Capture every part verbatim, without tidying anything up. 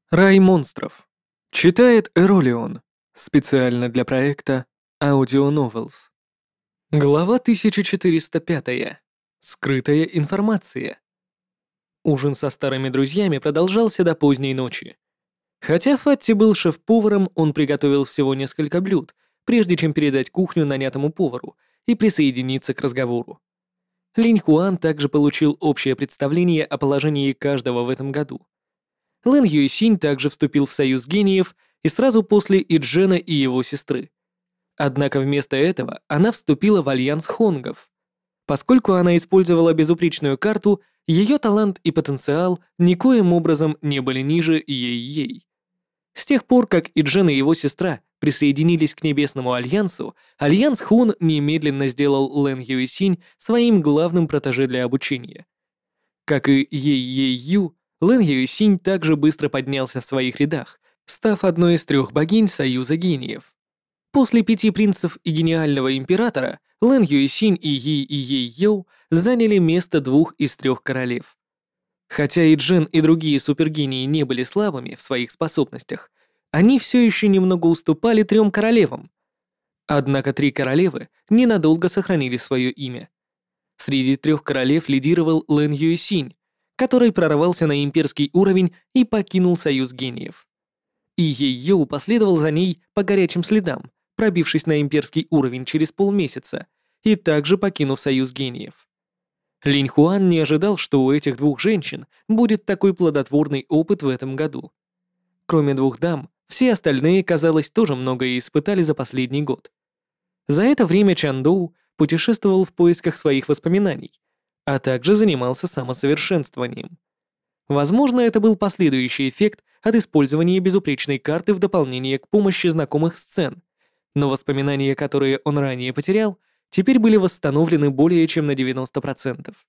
Рай монстров. Читает Эролион. Специально для проекта Audio Novels. Глава тысяча четыреста пять. Скрытая информация. Ужин со старыми друзьями продолжался до поздней ночи. Хотя Фатти был шеф-поваром, он приготовил всего несколько блюд, прежде чем передать кухню нанятому повару и присоединиться к разговору. Линь Хуан также получил общее представление о положении каждого в этом году. Лэн Юйсинь также вступил в союз гениев и сразу после Иджена и его сестры. Однако вместо этого она вступила в альянс хонгов. Поскольку она использовала безупречную карту, ее талант и потенциал никоим образом не были ниже ей-ей. С тех пор, как Иджен и его сестра присоединились к Небесному альянсу, альянс Хун немедленно сделал Лэн Юйсинь своим главным протеже для обучения. Как и Ей-Ей-Ю, Лэн Юйсинь также быстро поднялся в своих рядах, став одной из трех богинь Союза гениев. После пяти принцев и гениального императора, Лэн Юйсинь и Yi и Ей-Йоу заняли место двух из трех королев. Хотя и Джен, и другие супергении не были слабыми в своих способностях, они все еще немного уступали трем королевам. Однако три королевы ненадолго сохранили свое имя. Среди трех королев лидировал Лэн Юйсинь, который прорвался на имперский уровень и покинул Союз гениев. И Ей-Йоу последовал за ней по горячим следам, пробившись на имперский уровень через полмесяца и также покинув Союз гениев. Линь Хуан не ожидал, что у этих двух женщин будет такой плодотворный опыт в этом году. Кроме двух дам, все остальные, казалось, тоже многое испытали за последний год. За это время Чан Доу путешествовал в поисках своих воспоминаний, а также занимался самосовершенствованием. Возможно, это был последующий эффект от использования безупречной карты в дополнение к помощи знакомых сцен, но воспоминания, которые он ранее потерял, теперь были восстановлены более чем на девяносто процентов.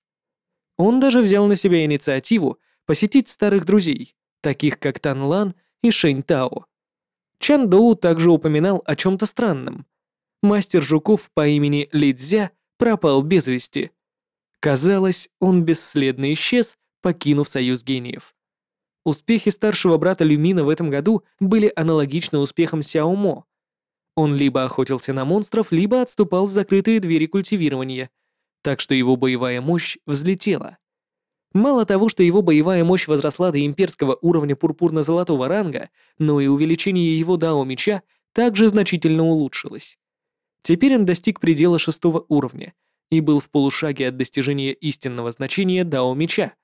Он даже взял на себя инициативу посетить старых друзей, таких как Тан Лан и Шэнь Тао. Чан Доу также упоминал о чем-то странном. Мастер жуков по имени Ли Цзя пропал без вести. Казалось, он бесследно исчез, покинув Союз гениев. Успехи старшего брата Люмина в этом году были аналогичны успехам Сяо Мо. Он либо охотился на монстров, либо отступал в закрытые двери культивирования, так что его боевая мощь взлетела. Мало того, что его боевая мощь возросла до имперского уровня пурпурно-золотого ранга, но и увеличение его дао меча также значительно улучшилось. Теперь он достиг предела шестого уровня и был в полушаге от достижения истинного значения дао меча.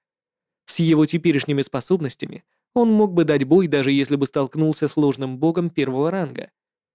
С его теперешними способностями он мог бы дать бой, даже если бы столкнулся с ложным богом первого ранга.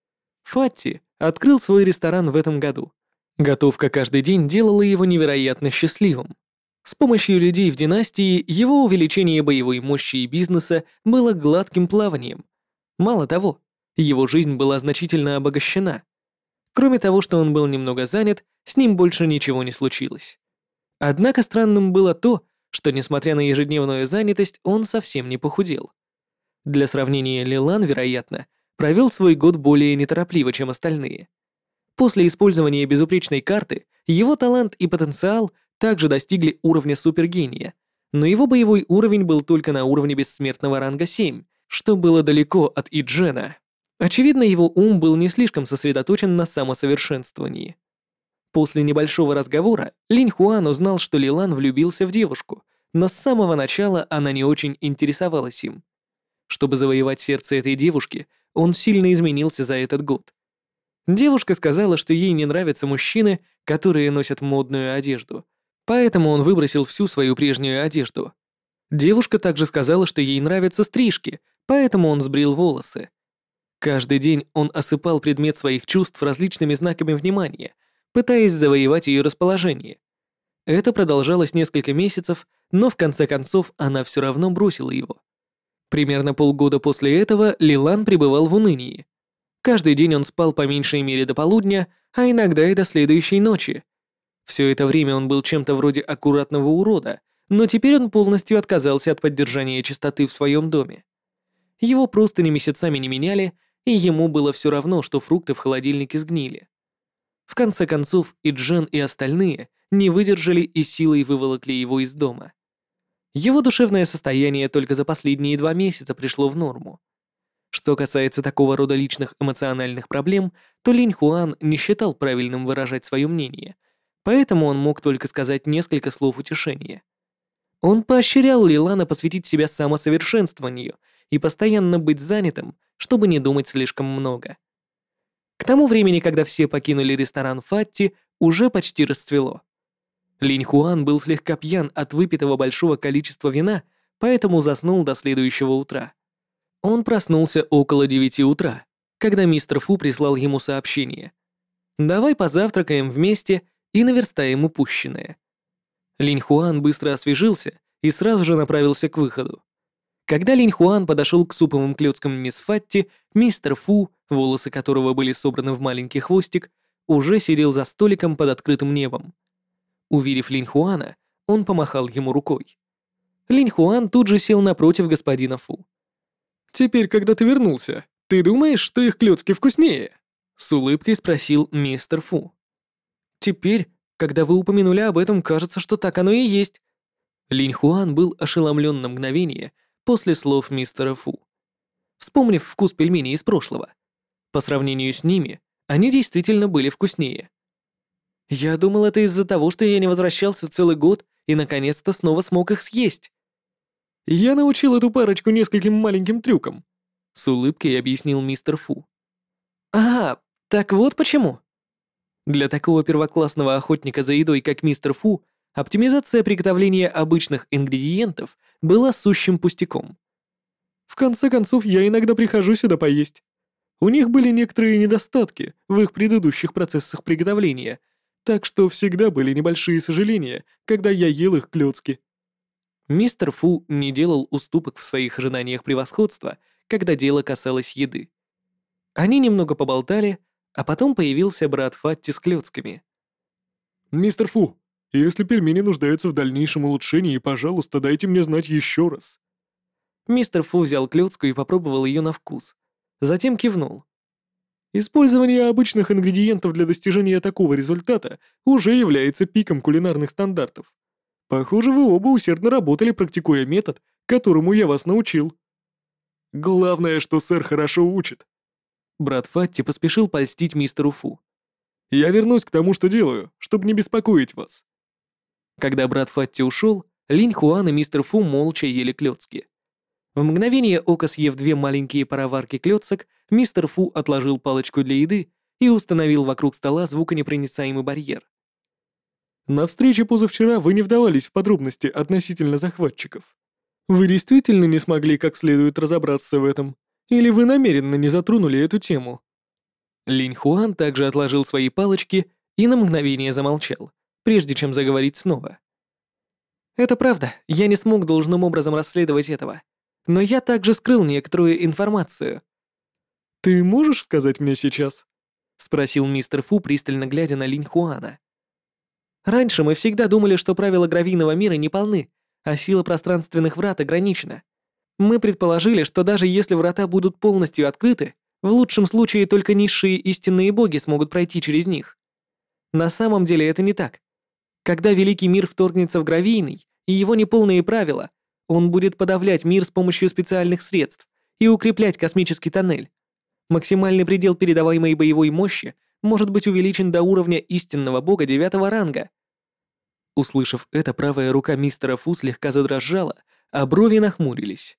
Фатти открыл свой ресторан в этом году. Готовка каждый день делала его невероятно счастливым. С помощью людей в династии его увеличение боевой мощи и бизнеса было гладким плаванием. Мало того, его жизнь была значительно обогащена. Кроме того, что он был немного занят, с ним больше ничего не случилось. Однако странным было то, что, несмотря на ежедневную занятость, он совсем не похудел. Для сравнения, Лилан, вероятно, провел свой год более неторопливо, чем остальные. После использования безупречной карты его талант и потенциал также достигли уровня супергения, но его боевой уровень был только на уровне бессмертного ранга семь, что было далеко от Иджена. Очевидно, его ум был не слишком сосредоточен на самосовершенствовании. После небольшого разговора Линь Хуан узнал, что Лилан влюбился в девушку, но с самого начала она не очень интересовалась им. Чтобы завоевать сердце этой девушки, он сильно изменился за этот год. Девушка сказала, что ей не нравятся мужчины, которые носят модную одежду, поэтому он выбросил всю свою прежнюю одежду. Девушка также сказала, что ей нравятся стрижки, поэтому он сбрил волосы. Каждый день он осыпал предмет своих чувств различными знаками внимания, пытаясь завоевать ее расположение. Это продолжалось несколько месяцев, но в конце концов она все равно бросила его. Примерно полгода после этого Лилан пребывал в унынии. Каждый день он спал по меньшей мере до полудня, а иногда и до следующей ночи. Все это время он был чем-то вроде аккуратного урода, но теперь он полностью отказался от поддержания чистоты в своем доме. Его простыни месяцами не меняли, и ему было все равно, что фрукты в холодильнике сгнили. В конце концов, и Джен, и остальные не выдержали и силой выволокли его из дома. Его душевное состояние только за последние два месяца пришло в норму. Что касается такого рода личных эмоциональных проблем, то Линь Хуан не считал правильным выражать свое мнение, поэтому он мог только сказать несколько слов утешения. Он поощрял Лилана посвятить себя самосовершенствованию и постоянно быть занятым, чтобы не думать слишком много. К тому времени, когда все покинули ресторан Фатти, уже почти расцвело. Линь Хуан был слегка пьян от выпитого большого количества вина, поэтому заснул до следующего утра. Он проснулся около девяти утра, когда мистер Фу прислал ему сообщение. «Давай позавтракаем вместе и наверстаем упущенное». Линь Хуан быстро освежился и сразу же направился к выходу. Когда Линь Хуан подошел к суповым клёцкам мисс Фатти, мистер Фу, волосы которого были собраны в маленький хвостик, уже сидел за столиком под открытым небом. Увидев Линь Хуана, он помахал ему рукой. Линь Хуан тут же сел напротив господина Фу. «Теперь, когда ты вернулся, ты думаешь, что их клёцки вкуснее?» С улыбкой спросил мистер Фу. «Теперь, когда вы упомянули об этом, кажется, что так оно и есть». Линь Хуан был ошеломлен на мгновение после слов мистера Фу. Вспомнив вкус пельменей из прошлого, по сравнению с ними, они действительно были вкуснее. «Я думал, это из-за того, что я не возвращался целый год и наконец-то снова смог их съесть». «Я научил эту парочку нескольким маленьким трюкам», — с улыбкой объяснил мистер Фу. «А, так вот почему». Для такого первоклассного охотника за едой, как мистер Фу, оптимизация приготовления обычных ингредиентов была сущим пустяком. «В конце концов, я иногда прихожу сюда поесть. У них были некоторые недостатки в их предыдущих процессах приготовления, так что всегда были небольшие сожаления, когда я ел их клёцки». Мистер Фу не делал уступок в своих ожиданиях превосходства, когда дело касалось еды. Они немного поболтали, а потом появился брат Фатти с клёцками. «Мистер Фу, если пельмени нуждаются в дальнейшем улучшении, пожалуйста, дайте мне знать еще раз». Мистер Фу взял клёцку и попробовал ее на вкус. Затем кивнул. «Использование обычных ингредиентов для достижения такого результата уже является пиком кулинарных стандартов. Похоже, вы оба усердно работали, практикуя метод, которому я вас научил». «Главное, что сэр хорошо учит». Брат Фатти поспешил польстить мистеру Фу. «Я вернусь к тому, что делаю, чтобы не беспокоить вас». Когда брат Фатти ушел, Линь Хуан и мистер Фу молча ели клёцки. В мгновение ока съев две маленькие пароварки клёцок, мистер Фу отложил палочку для еды и установил вокруг стола звуконепроницаемый барьер. «На встрече позавчера вы не вдавались в подробности относительно захватчиков. Вы действительно не смогли как следует разобраться в этом? Или вы намеренно не затронули эту тему?» Линь Хуан также отложил свои палочки и на мгновение замолчал, прежде чем заговорить снова. «Это правда, я не смог должным образом расследовать этого. Но я также скрыл некоторую информацию». «Ты можешь сказать мне сейчас?» — спросил мистер Фу, пристально глядя на Линь Хуана. «Раньше мы всегда думали, что правила гравийного мира не полны, а сила пространственных врат ограничена. Мы предположили, что даже если врата будут полностью открыты, в лучшем случае только низшие истинные боги смогут пройти через них. На самом деле это не так. Когда Великий Мир вторгнется в гравийный и его неполные правила, он будет подавлять мир с помощью специальных средств и укреплять космический тоннель. Максимальный предел передаваемой боевой мощи может быть увеличен до уровня истинного бога девятого ранга». Услышав это, правая рука мистера Фу слегка задрожала, а брови нахмурились.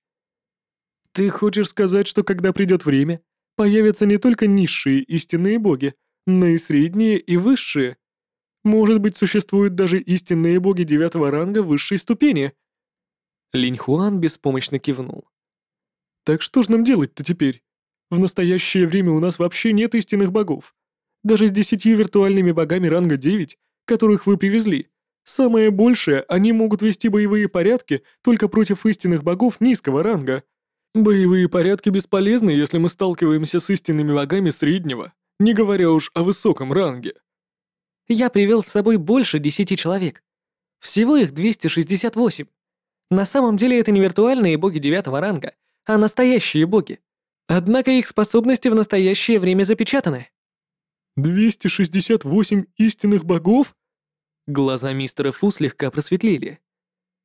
«Ты хочешь сказать, что когда придет время, появятся не только низшие истинные боги, но и средние и высшие? Может быть, существуют даже истинные боги девятого ранга высшей ступени?» Линь Хуан беспомощно кивнул. «Так что же нам делать-то теперь? В настоящее время у нас вообще нет истинных богов. Даже с десятью виртуальными богами ранга девять, которых вы привезли, самое большее, они могут вести боевые порядки только против истинных богов низкого ранга. Боевые порядки бесполезны, если мы сталкиваемся с истинными богами среднего, не говоря уж о высоком ранге». «Я привел с собой больше десяти человек. Всего их двести шестьдесят восемь. На самом деле это не виртуальные боги девятого ранга, а настоящие боги. Однако их способности в настоящее время запечатаны». «двести шестьдесят восемь истинных богов?» Глаза мистера Фу слегка просветлели.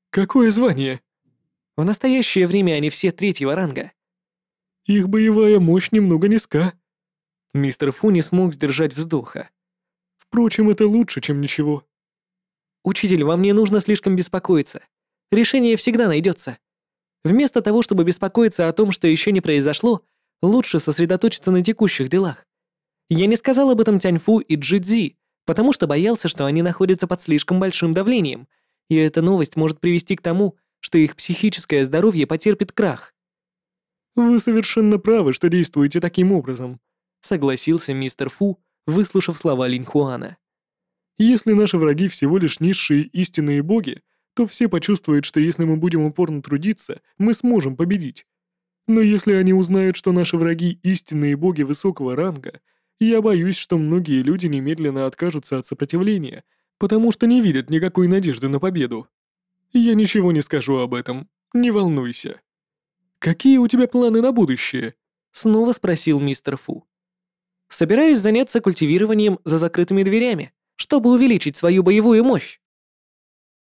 Какое звание? В настоящее время они все третьего ранга. Их боевая мощь немного низка. Мистер Фу не смог сдержать вздоха. Впрочем, это лучше, чем ничего. Учитель, вам не нужно слишком беспокоиться. Решение всегда найдется. Вместо того, чтобы беспокоиться о том, что еще не произошло, лучше сосредоточиться на текущих делах. Я не сказал об этом Тяньфу и Джидзи, потому что боялся, что они находятся под слишком большим давлением, и эта новость может привести к тому, что их психическое здоровье потерпит крах. «Вы совершенно правы, что действуете таким образом», — согласился мистер Фу, выслушав слова Линьхуана. «Если наши враги всего лишь низшие истинные боги, то все почувствуют, что если мы будем упорно трудиться, мы сможем победить. Но если они узнают, что наши враги истинные боги высокого ранга, я боюсь, что многие люди немедленно откажутся от сопротивления, потому что не видят никакой надежды на победу. Я ничего не скажу об этом, не волнуйся». «Какие у тебя планы на будущее?» — снова спросил мистер Фу. «Собираюсь заняться культивированием за закрытыми дверями, чтобы увеличить свою боевую мощь».